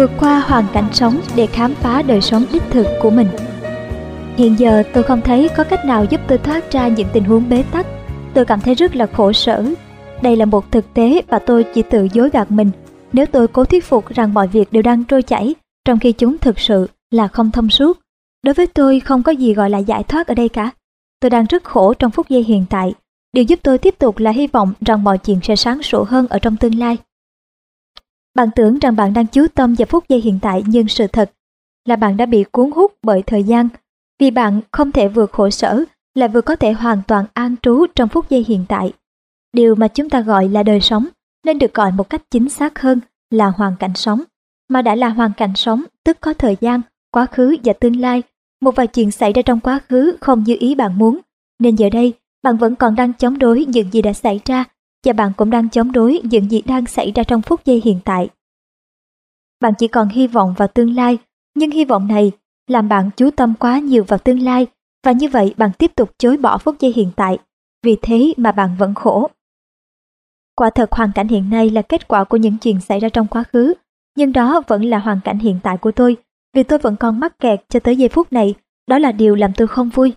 vượt qua hoàn cảnh sống để khám phá đời sống đích thực của mình. Hiện giờ tôi không thấy có cách nào giúp tôi thoát ra những tình huống bế tắc. Tôi cảm thấy rất là khổ sở. Đây là một thực tế và tôi chỉ tự dối gạt mình nếu tôi cố thuyết phục rằng mọi việc đều đang trôi chảy, trong khi chúng thực sự là không thông suốt. Đối với tôi không có gì gọi là giải thoát ở đây cả. Tôi đang rất khổ trong phút giây hiện tại. Điều giúp tôi tiếp tục là hy vọng rằng mọi chuyện sẽ sáng sủa hơn ở trong tương lai. Bạn tưởng rằng bạn đang chú tâm vào phút giây hiện tại, nhưng sự thật là bạn đã bị cuốn hút bởi thời gian, vì bạn không thể vừa khổ sở lại vừa có thể hoàn toàn an trú trong phút giây hiện tại. Điều mà chúng ta gọi là đời sống nên được gọi một cách chính xác hơn là hoàn cảnh sống. Mà đã là hoàn cảnh sống tức có thời gian, quá khứ và tương lai. Một vài chuyện xảy ra trong quá khứ không như ý bạn muốn, nên giờ đây bạn vẫn còn đang chống đối những gì đã xảy ra, và bạn cũng đang chống đối những gì đang xảy ra trong phút giây hiện tại. Bạn chỉ còn hy vọng vào tương lai, nhưng hy vọng này làm bạn chú tâm quá nhiều vào tương lai, và như vậy bạn tiếp tục chối bỏ phút giây hiện tại. Vì thế mà bạn vẫn khổ. Quả thật hoàn cảnh hiện nay là kết quả của những chuyện xảy ra trong quá khứ, nhưng đó vẫn là hoàn cảnh hiện tại của tôi, vì tôi vẫn còn mắc kẹt cho tới giây phút này. Đó là điều làm tôi không vui.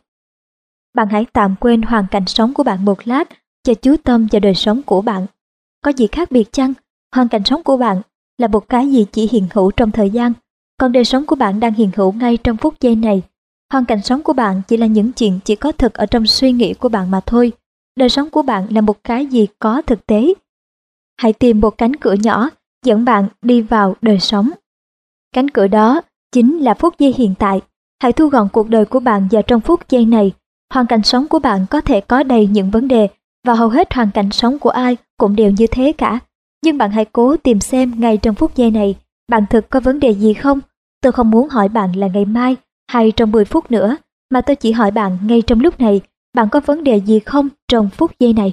Bạn hãy tạm quên hoàn cảnh sống của bạn một lát và chú tâm vào đời sống của bạn. Có gì khác biệt chăng? Hoàn cảnh sống của bạn là một cái gì chỉ hiện hữu trong thời gian, còn đời sống của bạn đang hiện hữu ngay trong phút giây này. Hoàn cảnh sống của bạn chỉ là những chuyện chỉ có thực ở trong suy nghĩ của bạn mà thôi. Đời sống của bạn là một cái gì có thực tế. Hãy tìm một cánh cửa nhỏ dẫn bạn đi vào đời sống. Cánh cửa đó chính là phút giây hiện tại. Hãy thu gọn cuộc đời của bạn vào trong phút giây này. Hoàn cảnh sống của bạn có thể có đầy những vấn đề, và hầu hết hoàn cảnh sống của ai cũng đều như thế cả. Nhưng bạn hãy cố tìm xem ngay trong phút giây này, bạn thực có vấn đề gì không? Tôi không muốn hỏi bạn là ngày mai hay trong 10 phút nữa, mà tôi chỉ hỏi bạn ngay trong lúc này, bạn có vấn đề gì không trong phút giây này?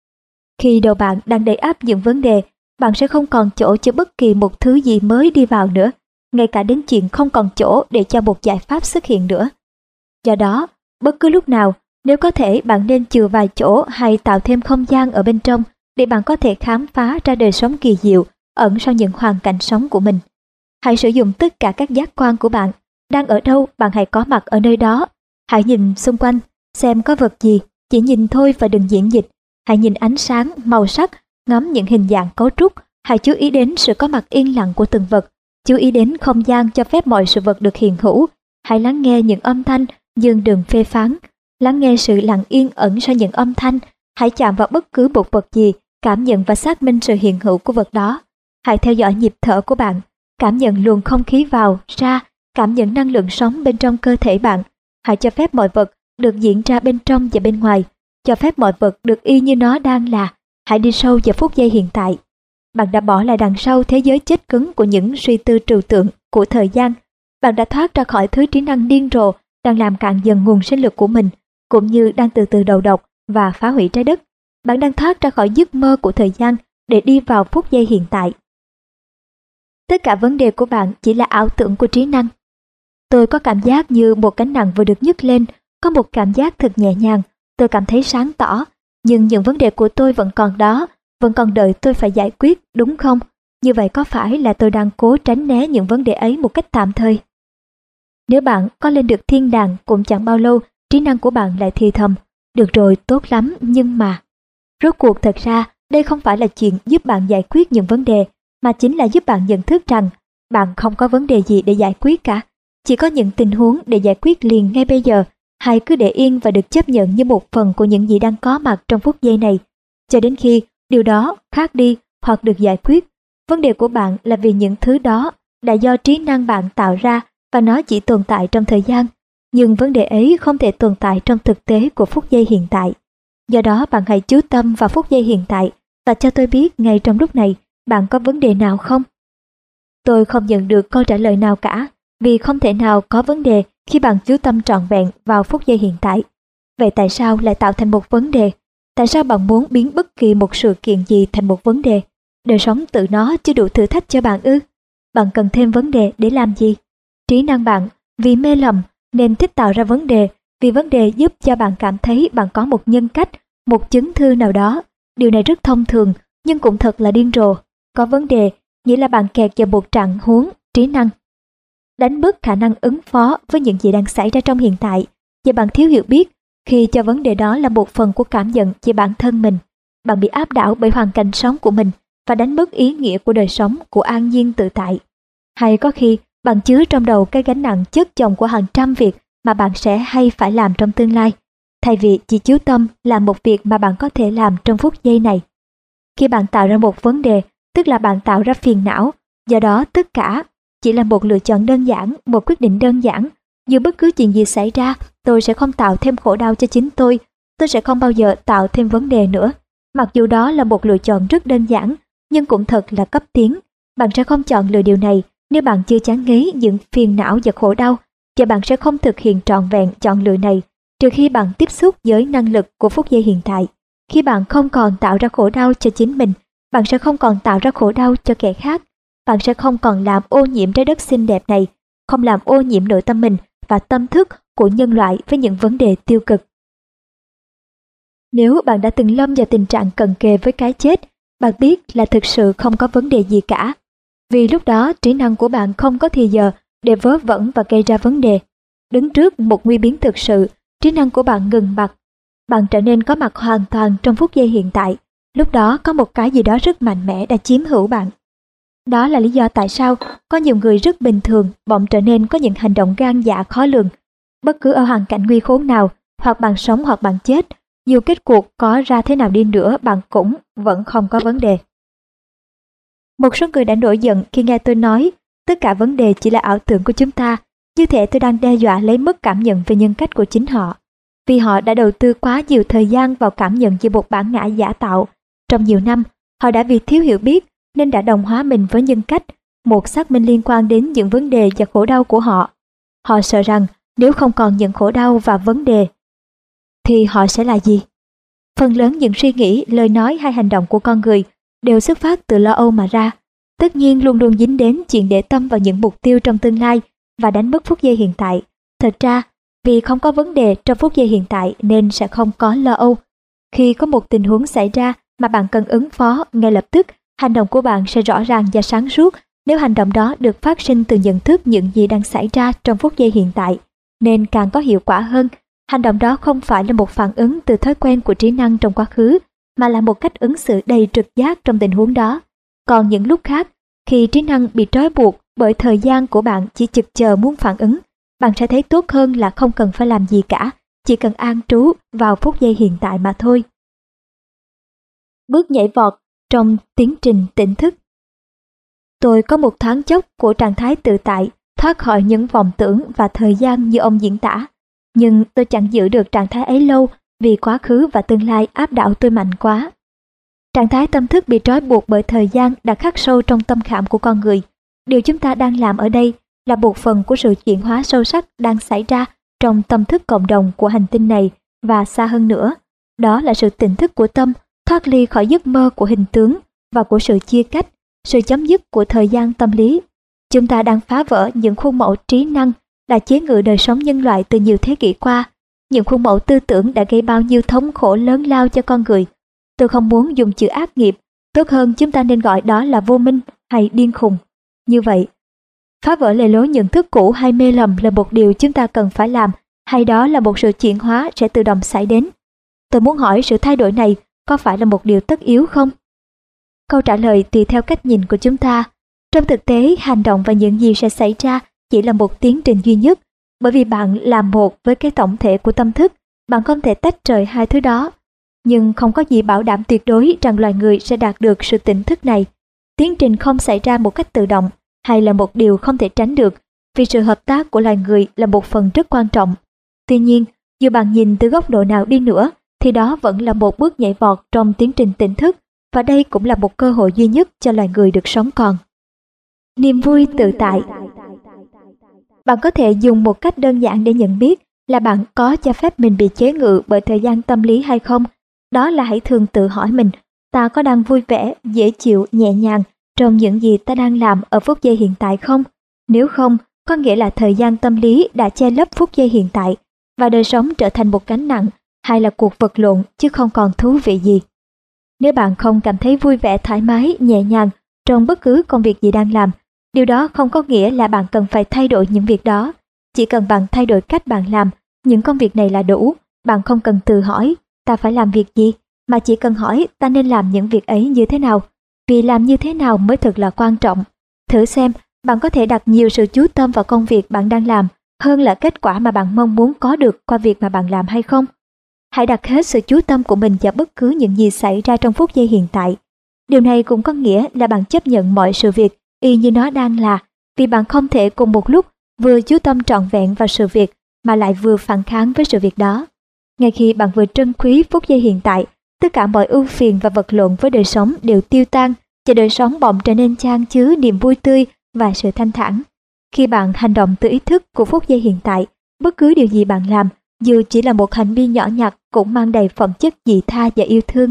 Khi đầu bạn đang đầy ắp những vấn đề, bạn sẽ không còn chỗ cho bất kỳ một thứ gì mới đi vào nữa, ngay cả đến chuyện không còn chỗ để cho một giải pháp xuất hiện nữa. Do đó, bất cứ lúc nào, nếu có thể, bạn nên chừa vài chỗ hay tạo thêm không gian ở bên trong để bạn có thể khám phá ra đời sống kỳ diệu ẩn sau những hoàn cảnh sống của mình. Hãy sử dụng tất cả các giác quan của bạn. Đang ở đâu, bạn hãy có mặt ở nơi đó. Hãy nhìn xung quanh, xem có vật gì, chỉ nhìn thôi và đừng diễn dịch. Hãy nhìn ánh sáng, màu sắc, ngắm những hình dạng cấu trúc. Hãy chú ý đến sự có mặt yên lặng của từng vật. Chú ý đến không gian cho phép mọi sự vật được hiện hữu. Hãy lắng nghe những âm thanh, nhưng đừng phê phán. Lắng nghe sự lặng yên ẩn sau những âm thanh. Hãy chạm vào bất cứ một vật gì, cảm nhận và xác minh sự hiện hữu của vật đó. Hãy theo dõi nhịp thở của bạn, cảm nhận luồng không khí vào, ra, cảm nhận năng lượng sống bên trong cơ thể bạn. Hãy cho phép mọi vật được diễn ra bên trong và bên ngoài. Cho phép mọi vật được y như nó đang là. Hãy đi sâu vào phút giây hiện tại. Bạn đã bỏ lại đằng sau thế giới chết cứng của những suy tư trừu tượng của thời gian. Bạn đã thoát ra khỏi thứ trí năng điên rồ đang làm cạn dần nguồn sinh lực của mình, cũng như đang từ từ đầu độc và phá hủy trái đất. Bạn đang thoát ra khỏi giấc mơ của thời gian để đi vào phút giây hiện tại. Tất cả vấn đề của bạn chỉ là ảo tưởng của trí năng. Tôi có cảm giác như một gánh nặng vừa được nhấc lên, có một cảm giác thật nhẹ nhàng. Tôi cảm thấy sáng tỏ, nhưng những vấn đề của tôi vẫn còn đó, vẫn còn đợi tôi phải giải quyết, đúng không? Như vậy có phải là tôi đang cố tránh né những vấn đề ấy một cách tạm thời? Nếu bạn có lên được thiên đàng cũng chẳng bao lâu, trí năng của bạn lại thì thầm, được rồi, tốt lắm, nhưng mà... Rốt cuộc thật ra, đây không phải là chuyện giúp bạn giải quyết những vấn đề, mà chính là giúp bạn nhận thức rằng bạn không có vấn đề gì để giải quyết cả. Chỉ có những tình huống để giải quyết liền ngay bây giờ. Hãy cứ để yên và được chấp nhận như một phần của những gì đang có mặt trong phút giây này, cho đến khi điều đó khác đi hoặc được giải quyết. Vấn đề của bạn là vì những thứ đó đã do trí năng bạn tạo ra và nó chỉ tồn tại trong thời gian. Nhưng vấn đề ấy không thể tồn tại trong thực tế của phút giây hiện tại. Do đó bạn hãy chú tâm vào phút giây hiện tại và cho tôi biết ngay trong lúc này bạn có vấn đề nào không? Tôi không nhận được câu trả lời nào cả, vì không thể nào có vấn đề khi bạn chú tâm trọn vẹn vào phút giây hiện tại. Vậy tại sao lại tạo thành một vấn đề? Tại sao bạn muốn biến bất kỳ một sự kiện gì thành một vấn đề? Đời sống tự nó chưa đủ thử thách cho bạn ư? Bạn cần thêm vấn đề để làm gì? Trí năng bạn, vì mê lầm nên thích tạo ra vấn đề, vì vấn đề giúp cho bạn cảm thấy bạn có một nhân cách, một chứng thư nào đó. Điều này rất thông thường, nhưng cũng thật là điên rồ. Có vấn đề nghĩa là bạn kẹt vào một trạng huống trí năng. Đánh mất khả năng ứng phó với những gì đang xảy ra trong hiện tại, và bạn thiếu hiểu biết khi cho vấn đề đó là một phần của cảm nhận về bản thân mình. Bạn bị áp đảo bởi hoàn cảnh sống của mình và đánh mất ý nghĩa của đời sống, của an nhiên tự tại. Hay có khi bạn chứa trong đầu cái gánh nặng chất chồng của hàng trăm việc mà bạn sẽ hay phải làm trong tương lai, thay vì chỉ chú tâm làm một việc mà bạn có thể làm trong phút giây này. Khi bạn tạo ra một vấn đề, tức là bạn tạo ra phiền não, do đó tất cả chỉ là một lựa chọn đơn giản, một quyết định đơn giản. Dù bất cứ chuyện gì xảy ra, tôi sẽ không tạo thêm khổ đau cho chính tôi sẽ không bao giờ tạo thêm vấn đề nữa. Mặc dù đó là một lựa chọn rất đơn giản, nhưng cũng thật là cấp tiến. Bạn sẽ không chọn lựa điều này nếu bạn chưa chán ngấy những phiền não và khổ đau, và bạn sẽ không thực hiện trọn vẹn chọn lựa này trừ khi bạn tiếp xúc với năng lực của phút giây hiện tại. Khi bạn không còn tạo ra khổ đau cho chính mình, bạn sẽ không còn tạo ra khổ đau cho kẻ khác. Bạn sẽ không còn làm ô nhiễm trái đất xinh đẹp này, không làm ô nhiễm nội tâm mình và tâm thức của nhân loại với những vấn đề tiêu cực. Nếu bạn đã từng lâm vào tình trạng cận kề với cái chết, bạn biết là thực sự không có vấn đề gì cả. Vì lúc đó trí năng của bạn không có thì giờ để vớ vẩn và gây ra vấn đề. Đứng trước một nguy biến thực sự, trí năng của bạn ngừng bặt. Bạn trở nên có mặt hoàn toàn trong phút giây hiện tại. Lúc đó có một cái gì đó rất mạnh mẽ đã chiếm hữu bạn. Đó là lý do tại sao có nhiều người rất bình thường bỗng trở nên có những hành động gan dạ khó lường. Bất cứ ở hoàn cảnh nguy khốn nào, hoặc bạn sống hoặc bạn chết, dù kết cuộc có ra thế nào đi nữa, bạn cũng vẫn không có vấn đề. Một số người đã nổi giận khi nghe tôi nói tất cả vấn đề chỉ là ảo tưởng của chúng ta, như thể tôi đang đe dọa lấy mất cảm nhận về nhân cách của chính họ. Vì họ đã đầu tư quá nhiều thời gian vào cảm nhận về một bản ngã giả tạo. Trong nhiều năm, họ đã vì thiếu hiểu biết nên đã đồng hóa mình với nhân cách, một xác minh liên quan đến những vấn đề và khổ đau của họ. Họ sợ rằng nếu không còn những khổ đau và vấn đề, thì họ sẽ là gì? Phần lớn những suy nghĩ, lời nói hay hành động của con người đều xuất phát từ lo âu mà ra. Tất nhiên luôn luôn dính đến chuyện để tâm vào những mục tiêu trong tương lai và đánh mất phút giây hiện tại. Thật ra, vì không có vấn đề trong phút giây hiện tại nên sẽ không có lo âu. Khi có một tình huống xảy ra mà bạn cần ứng phó, ngay lập tức hành động của bạn sẽ rõ ràng và sáng suốt nếu hành động đó được phát sinh từ nhận thức những gì đang xảy ra trong phút giây hiện tại, nên càng có hiệu quả hơn. Hành động đó không phải là một phản ứng từ thói quen của trí năng trong quá khứ, mà là một cách ứng xử đầy trực giác trong tình huống đó. Còn những lúc khác, khi trí năng bị trói buộc bởi thời gian của bạn chỉ chực chờ muốn phản ứng, bạn sẽ thấy tốt hơn là không cần phải làm gì cả, chỉ cần an trú vào phút giây hiện tại mà thôi. Bước nhảy vọt trong tiến trình tỉnh thức. Tôi có một thoáng chốc của trạng thái tự tại, thoát khỏi những vọng tưởng và thời gian như ông diễn tả. Nhưng tôi chẳng giữ được trạng thái ấy lâu vì quá khứ và tương lai áp đảo tôi mạnh quá. Trạng thái tâm thức bị trói buộc bởi thời gian đã khắc sâu trong tâm khảm của con người. Điều chúng ta đang làm ở đây là một phần của sự chuyển hóa sâu sắc đang xảy ra trong tâm thức cộng đồng của hành tinh này và xa hơn nữa. Đó là sự tỉnh thức của tâm, thoát ly khỏi giấc mơ của hình tướng và của sự chia cách, sự chấm dứt của thời gian tâm lý. Chúng ta đang phá vỡ những khuôn mẫu trí năng đã chế ngự đời sống nhân loại từ nhiều thế kỷ qua, những khuôn mẫu tư tưởng đã gây bao nhiêu thống khổ lớn lao cho con người. Tôi không muốn dùng chữ ác nghiệp, tốt hơn chúng ta nên gọi đó là vô minh hay điên khùng. Như vậy, phá vỡ lề lối nhận thức cũ hay mê lầm là một điều chúng ta cần phải làm, hay đó là một sự chuyển hóa sẽ tự động xảy đến? Tôi muốn hỏi sự thay đổi này có phải là một điều tất yếu không? Câu trả lời tùy theo cách nhìn của chúng ta. Trong thực tế, hành động và những gì sẽ xảy ra chỉ là một tiến trình duy nhất, bởi vì bạn làm một với cái tổng thể của tâm thức, bạn không thể tách rời hai thứ đó. Nhưng không có gì bảo đảm tuyệt đối rằng loài người sẽ đạt được sự tỉnh thức này. Tiến trình không xảy ra một cách tự động, hay là một điều không thể tránh được, vì sự hợp tác của loài người là một phần rất quan trọng. Tuy nhiên, dù bạn nhìn từ góc độ nào đi nữa, thì đó vẫn là một bước nhảy vọt trong tiến trình tỉnh thức, và đây cũng là một cơ hội duy nhất cho loài người được sống còn. Niềm vui tự tại. Bạn có thể dùng một cách đơn giản để nhận biết là bạn có cho phép mình bị chế ngự bởi thời gian tâm lý hay không. Đó là hãy thường tự hỏi mình, ta có đang vui vẻ, dễ chịu, nhẹ nhàng trong những gì ta đang làm ở phút giây hiện tại không? Nếu không, có nghĩa là thời gian tâm lý đã che lấp phút giây hiện tại và đời sống trở thành một gánh nặng hay là cuộc vật lộn chứ không còn thú vị gì. Nếu bạn không cảm thấy vui vẻ, thoải mái, nhẹ nhàng trong bất cứ công việc gì đang làm, Điều đó không có nghĩa là bạn cần phải thay đổi những việc đó. Chỉ cần bạn thay đổi cách bạn làm những công việc này là đủ. Bạn không cần tự hỏi ta phải làm việc gì, mà chỉ cần hỏi ta nên làm những việc ấy như thế nào. Vì làm như thế nào mới thật là quan trọng. Thử xem bạn có thể đặt nhiều sự chú tâm vào công việc bạn đang làm hơn là kết quả mà bạn mong muốn có được qua việc mà bạn làm hay không. Hãy đặt hết sự chú tâm của mình vào bất cứ những gì xảy ra trong phút giây hiện tại. Điều này cũng có nghĩa là bạn chấp nhận mọi sự việc y như nó đang là, vì bạn không thể cùng một lúc vừa chú tâm trọn vẹn vào sự việc mà lại vừa phản kháng với sự việc đó. Ngay khi bạn vừa trân quý phút giây hiện tại, tất cả mọi ưu phiền và vật lộn với đời sống đều tiêu tan, và đời sống bỗng trở nên chan chứa niềm vui tươi và sự thanh thản. Khi bạn hành động từ ý thức của phút giây hiện tại, bất cứ điều gì bạn làm, dù chỉ là một hành vi nhỏ nhặt, cũng mang đầy phẩm chất dị tha và yêu thương.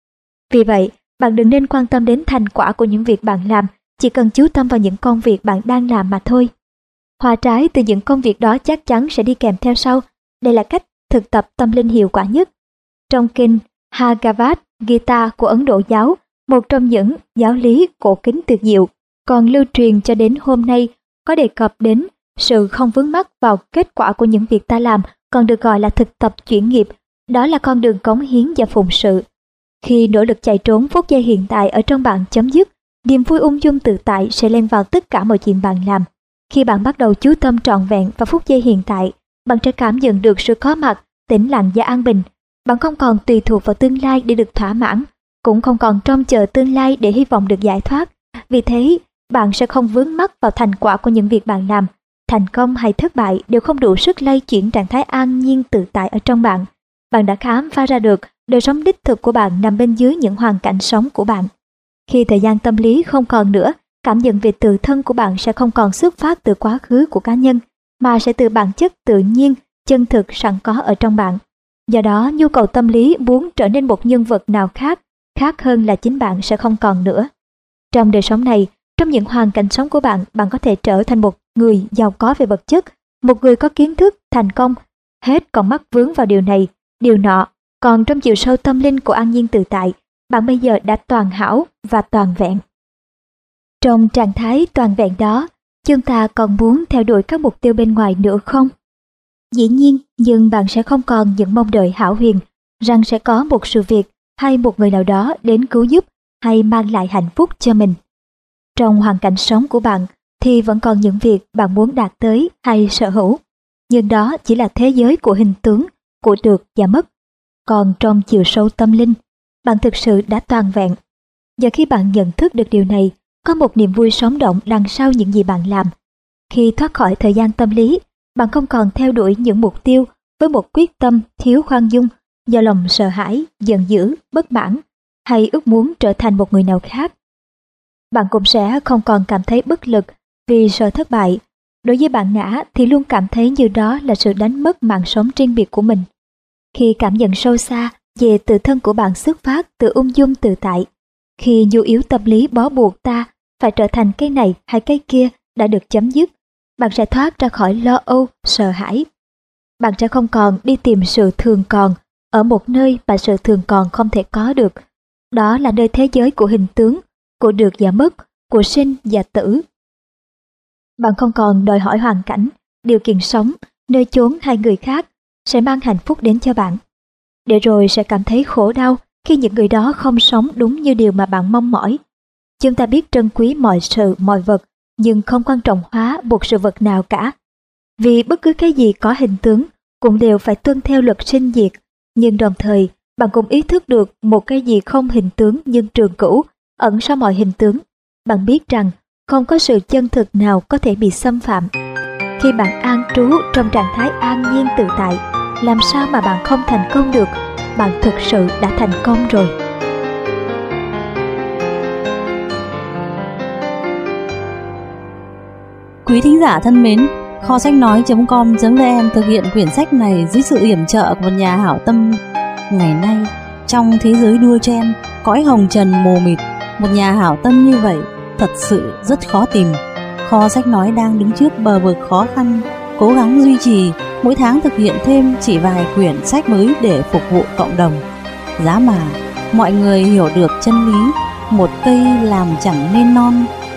Vì vậy, bạn đừng nên quan tâm đến thành quả của những việc bạn làm, chỉ cần chú tâm vào những công việc bạn đang làm mà thôi. Hoa trái từ những công việc đó chắc chắn sẽ đi kèm theo sau. Đây là cách thực tập tâm linh hiệu quả nhất. Trong kinh Bhagavad Gita của Ấn Độ giáo, một trong những giáo lý cổ kính tuyệt diệu còn lưu truyền cho đến hôm nay, có đề cập đến sự không vướng mắc vào kết quả của những việc ta làm, còn được gọi là thực tập chuyển nghiệp. Đó là con đường cống hiến và phụng sự. Khi nỗ lực chạy trốn phút giây hiện tại ở trong bạn chấm dứt, niềm vui ung dung tự tại sẽ len vào tất cả mọi chuyện bạn làm. Khi bạn bắt đầu chú tâm trọn vẹn vào phút giây hiện tại, bạn sẽ cảm nhận được sự có mặt, tĩnh lặng và an bình. Bạn không còn tùy thuộc vào tương lai để được thỏa mãn, cũng không còn trông chờ tương lai để hy vọng được giải thoát. Vì thế, bạn sẽ không vướng mắc vào thành quả của những việc bạn làm. Thành công hay thất bại đều không đủ sức lay chuyển trạng thái an nhiên tự tại ở trong bạn. Bạn đã khám phá ra được đời sống đích thực của bạn nằm bên dưới những hoàn cảnh sống của bạn. Khi thời gian tâm lý không còn nữa, cảm nhận về tự thân của bạn sẽ không còn xuất phát từ quá khứ của cá nhân, mà sẽ từ bản chất tự nhiên, chân thực sẵn có ở trong bạn. Do đó, nhu cầu tâm lý muốn trở nên một nhân vật nào khác hơn là chính bạn sẽ không còn nữa. Trong đời sống này, trong những hoàn cảnh sống của bạn, bạn có thể trở thành một người giàu có về vật chất, một người có kiến thức, thành công, hết còn mắc vướng vào điều này, điều nọ. Còn trong chiều sâu tâm linh của an nhiên tự tại, bạn bây giờ đã toàn hảo và toàn vẹn. Trong trạng thái toàn vẹn đó, chúng ta còn muốn theo đuổi các mục tiêu bên ngoài nữa không? Dĩ nhiên, nhưng bạn sẽ không còn những mong đợi hão huyền rằng sẽ có một sự việc hay một người nào đó đến cứu giúp hay mang lại hạnh phúc cho mình. Trong hoàn cảnh sống của bạn thì vẫn còn những việc bạn muốn đạt tới hay sở hữu, nhưng đó chỉ là thế giới của hình tướng, của được và mất. Còn trong chiều sâu tâm linh, bạn thực sự đã toàn vẹn. Và khi bạn nhận thức được điều này, có một niềm vui sống động đằng sau những gì bạn làm. Khi thoát khỏi thời gian tâm lý, bạn không còn theo đuổi những mục tiêu với một quyết tâm thiếu khoan dung, do lòng sợ hãi, giận dữ, bất mãn, hay ước muốn trở thành một người nào khác. Bạn cũng sẽ không còn cảm thấy bất lực vì sợ thất bại. Đối với bạn ngã thì luôn cảm thấy như đó là sự đánh mất mạng sống riêng biệt của mình. Khi cảm nhận sâu xa về tự thân của bạn xuất phát từ ung dung tự tại, khi nhu yếu tâm lý bó buộc ta phải trở thành cái này hay cái kia đã được chấm dứt, bạn sẽ thoát ra khỏi lo âu, sợ hãi. Bạn sẽ không còn đi tìm sự thường còn ở một nơi mà sự thường còn không thể có được. Đó là nơi thế giới của hình tướng, của được và mất, của sinh và tử. Bạn không còn đòi hỏi hoàn cảnh, điều kiện sống, nơi chốn hay người khác sẽ mang hạnh phúc đến cho bạn. Để rồi sẽ cảm thấy khổ đau khi những người đó không sống đúng như điều mà bạn mong mỏi. Chúng ta biết trân quý mọi sự, mọi vật, nhưng không quan trọng hóa một sự vật nào cả. Vì bất cứ cái gì có hình tướng cũng đều phải tuân theo luật sinh diệt, nhưng đồng thời bạn cũng ý thức được một cái gì không hình tướng nhưng trường cửu, ẩn sau mọi hình tướng. Bạn biết rằng không có sự chân thực nào có thể bị xâm phạm. Khi bạn an trú trong trạng thái an nhiên tự tại, làm sao mà bạn không thành công được? Bạn thực sự đã thành công rồi. Quý thính giả thân mến, kho sách nói.com.vn thực hiện quyển sách này dưới sự yểm trợ của một nhà hảo tâm. Ngày nay, trong thế giới đua chen, cõi hồng trần mù mịt, một nhà hảo tâm như vậy thật sự rất khó tìm. Kho sách nói đang đứng trước bờ vực khó khăn, cố gắng duy trì, mỗi tháng thực hiện thêm chỉ vài quyển sách mới để phục vụ cộng đồng. Giá mà mọi người hiểu được chân lý, một cây làm chẳng nên non,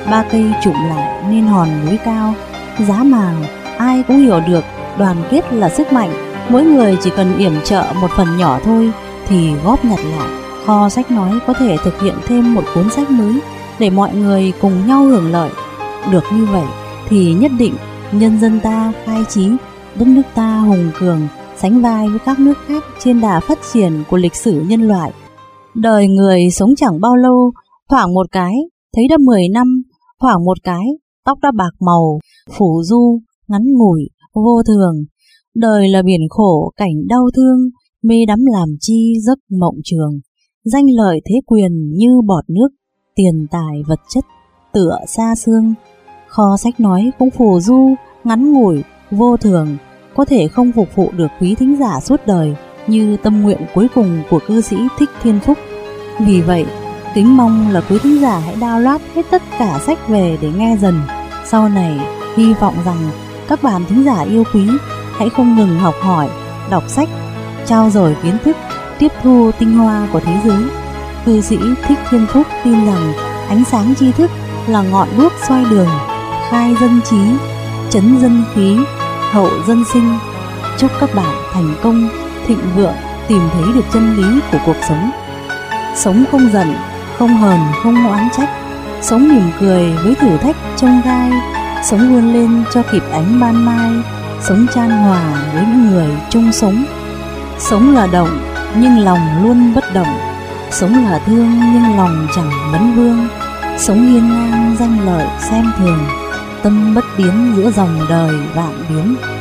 ba cây chụm lại nên hòn núi cao. Giá mà ai cũng hiểu được đoàn kết là sức mạnh, mỗi người chỉ cần yểm trợ một phần nhỏ thôi thì góp nhặt lại, Kho Sách Nói có thể thực hiện thêm một cuốn sách mới để mọi người cùng nhau hưởng lợi. Được như vậy thì nhất định nhân dân ta khai trí, đất nước ta hùng cường, sánh vai với các nước khác trên đà phát triển của lịch sử nhân loại. Đời người sống chẳng bao lâu, thoảng một cái thấy đã 10 năm, thoảng một cái tóc đã bạc màu, phủ du, ngắn ngủi, vô thường. Đời là biển khổ, cảnh đau thương, mê đắm làm chi giấc mộng trường. Danh lợi thế quyền như bọt nước, tiền tài vật chất tựa xa xương. Kho Sách Nói cũng phù du, ngắn ngủi, vô thường, có thể không phục vụ được quý thính giả suốt đời như tâm nguyện cuối cùng của cư sĩ Thích Thiên Phúc. Vì vậy, kính mong là quý thính giả hãy download hết tất cả sách về để nghe dần. Sau này, hy vọng rằng các bạn thính giả yêu quý hãy không ngừng học hỏi, đọc sách, trao dồi kiến thức, tiếp thu tinh hoa của thế giới. Cư sĩ Thích Thiên Phúc tin rằng ánh sáng tri thức là ngọn đuốc soi đường, khai dân trí, trấn dân khí, hậu dân sinh. Chúc các bạn thành công, thịnh vượng, tìm thấy được chân lý của cuộc sống. Sống không giận, không hờn, không oán trách, sống mỉm cười với thử thách chông gai, sống vươn lên cho kịp ánh ban mai, sống chan hòa với những người chung sống. Sống là động nhưng lòng luôn bất động, sống là thương nhưng lòng chẳng vấn vương, sống hiên ngang danh lợi xem thường, tâm bất biến giữa dòng đời vạn biến.